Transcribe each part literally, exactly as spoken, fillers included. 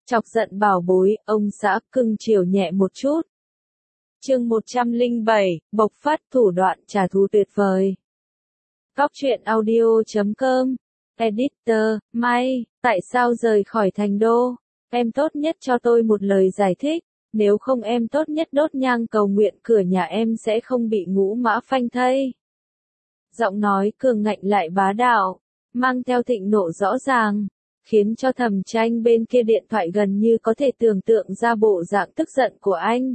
Chọc giận bảo bối, ông xã cưng chiều nhẹ một chút. Chương một trăm lẻ bảy, bộc phát thủ đoạn trả thù tuyệt vời. Góc truyện audio chấm com. Editor, May, tại sao rời khỏi thành đô? Em tốt nhất cho tôi một lời giải thích, nếu không em tốt nhất đốt nhang cầu nguyện cửa nhà em sẽ không bị ngũ mã phanh thây. Giọng nói cường ngạnh lại bá đạo, mang theo thịnh nộ rõ ràng, khiến cho Thẩm Tranh bên kia điện thoại gần như có thể tưởng tượng ra bộ dạng tức giận của anh.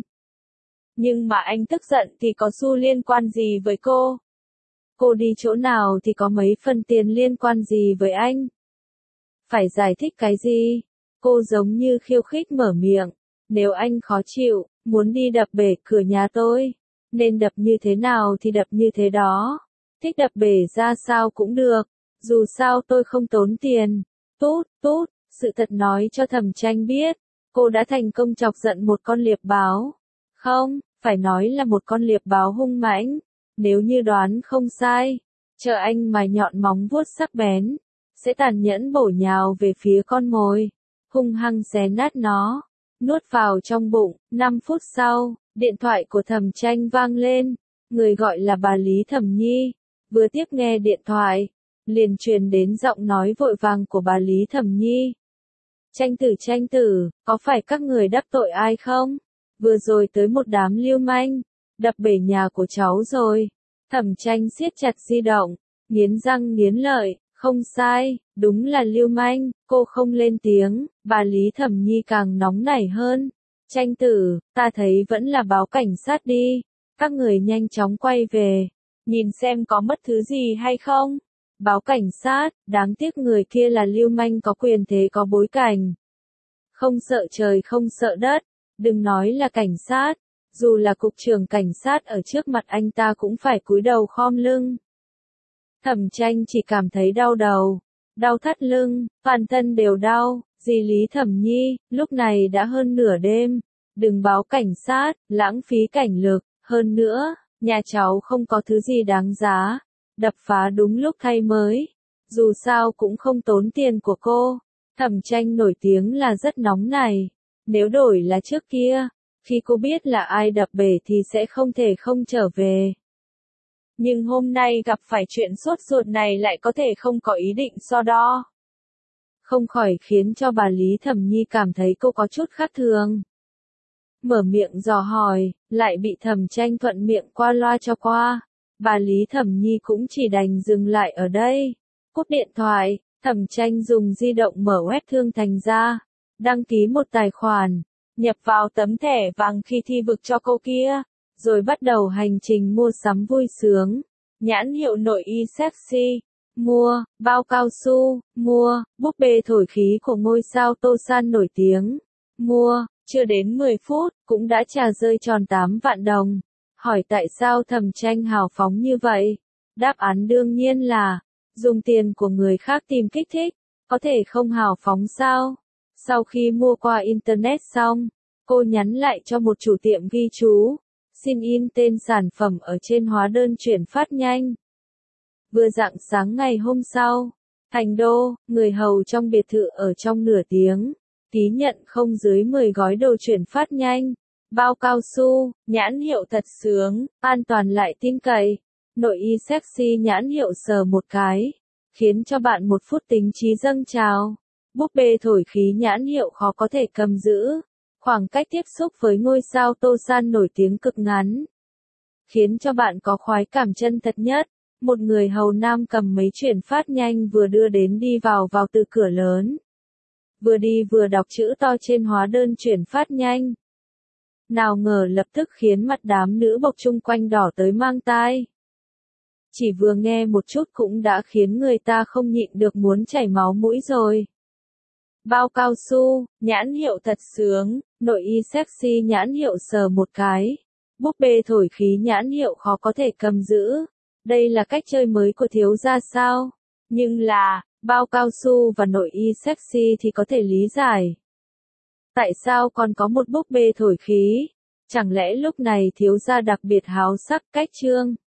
Nhưng mà anh tức giận thì có xu liên quan gì với cô? Cô đi chỗ nào thì có mấy phần tiền liên quan gì với anh? Phải giải thích cái gì? Cô giống như khiêu khích mở miệng. Nếu anh khó chịu, muốn đi đập bể cửa nhà tôi, nên đập như thế nào thì đập như thế đó. Thích đập bể ra sao cũng được, dù sao tôi không tốn tiền. Tút, tút, sự thật nói cho Thẩm Tranh biết, cô đã thành công chọc giận một con liệp báo. Không, phải nói là một con liệp báo hung mãnh. Nếu như đoán không sai, chờ anh mà nhọn móng vuốt sắc bén, sẽ tàn nhẫn bổ nhào về phía con mồi, hung hăng xé nát nó, nuốt vào trong bụng. Năm phút sau, điện thoại của Thẩm Tranh vang lên, người gọi là bà Lý Thẩm Nhi, vừa tiếp nghe điện thoại, liền truyền đến giọng nói vội vàng của bà Lý Thẩm Nhi. Tranh tử tranh tử, có phải các người đắc tội ai không? Vừa rồi tới một đám lưu manh, đập bể nhà của cháu rồi. Thẩm Tranh siết chặt di động, nghiến răng nghiến lợi, không sai, đúng là lưu manh. Cô không lên tiếng, bà Lý Thẩm Nhi càng nóng nảy hơn. Tranh tử, ta thấy vẫn là báo cảnh sát đi, các người nhanh chóng quay về, nhìn xem có mất thứ gì hay không. Báo cảnh sát, đáng tiếc người kia là lưu manh có quyền thế có bối cảnh. Không sợ trời không sợ đất, đừng nói là cảnh sát, dù là cục trưởng cảnh sát ở trước mặt anh ta cũng phải cúi đầu khom lưng. Thẩm Tranh chỉ cảm thấy đau đầu, đau thắt lưng, toàn thân đều đau. Dì Lý Thẩm Nhi, lúc này đã hơn nửa đêm, đừng báo cảnh sát, lãng phí cảnh lực, hơn nữa, nhà cháu không có thứ gì đáng giá. Đập phá đúng lúc thay mới, dù sao cũng không tốn tiền của cô. Thẩm Tranh nổi tiếng là rất nóng này, nếu đổi là trước kia, khi cô biết là ai đập bể thì sẽ không thể không trở về. Nhưng hôm nay gặp phải chuyện sốt ruột này lại có thể không có ý định so đo. Không khỏi khiến cho bà Lý Thẩm Nhi cảm thấy cô có chút khác thường. Mở miệng dò hỏi, lại bị Thẩm Tranh thuận miệng qua loa cho qua. Bà Lý Thẩm Nhi cũng chỉ đành dừng lại ở đây. Cúp điện thoại, Thẩm Tranh dùng di động mở web Thương Thành ra, đăng ký một tài khoản, nhập vào tấm thẻ vàng khi thi vực cho cô kia, rồi bắt đầu hành trình mua sắm vui sướng. Nhãn hiệu nội y sexy, mua, bao cao su, mua, búp bê thổi khí của ngôi sao Tô San nổi tiếng, mua, chưa đến mười phút, cũng đã trả rơi tròn tám vạn đồng. Hỏi tại sao Thẩm Tranh hào phóng như vậy? Đáp án đương nhiên là, dùng tiền của người khác tìm kích thích, có thể không hào phóng sao? Sau khi mua qua Internet xong, cô nhắn lại cho một chủ tiệm ghi chú, xin in tên sản phẩm ở trên hóa đơn chuyển phát nhanh. Vừa rạng sáng ngày hôm sau, thành đô, người hầu trong biệt thự ở trong nửa tiếng, ký nhận không dưới mười gói đồ chuyển phát nhanh. Bao cao su, nhãn hiệu thật sướng, an toàn lại tin cậy. Nội y sexy nhãn hiệu sờ một cái, khiến cho bạn một phút tính trí dâng trào. Búp bê thổi khí nhãn hiệu khó có thể cầm giữ. Khoảng cách tiếp xúc với ngôi sao Tô San nổi tiếng cực ngắn, khiến cho bạn có khoái cảm chân thật nhất. Một người hầu nam cầm mấy chuyển phát nhanh vừa đưa đến đi vào vào từ cửa lớn. Vừa đi vừa đọc chữ to trên hóa đơn chuyển phát nhanh. Nào ngờ lập tức khiến mặt đám nữ bộc chung quanh đỏ tới mang tai. Chỉ vừa nghe một chút cũng đã khiến người ta không nhịn được muốn chảy máu mũi rồi. Bao cao su, nhãn hiệu thật sướng, nội y sexy nhãn hiệu sờ một cái, búp bê thổi khí nhãn hiệu khó có thể cầm giữ. Đây là cách chơi mới của thiếu gia sao? Nhưng là, bao cao su và nội y sexy thì có thể lý giải. Tại sao còn có một búp bê thổi khí? Chẳng lẽ lúc này thiếu gia đặc biệt háo sắc cách trương?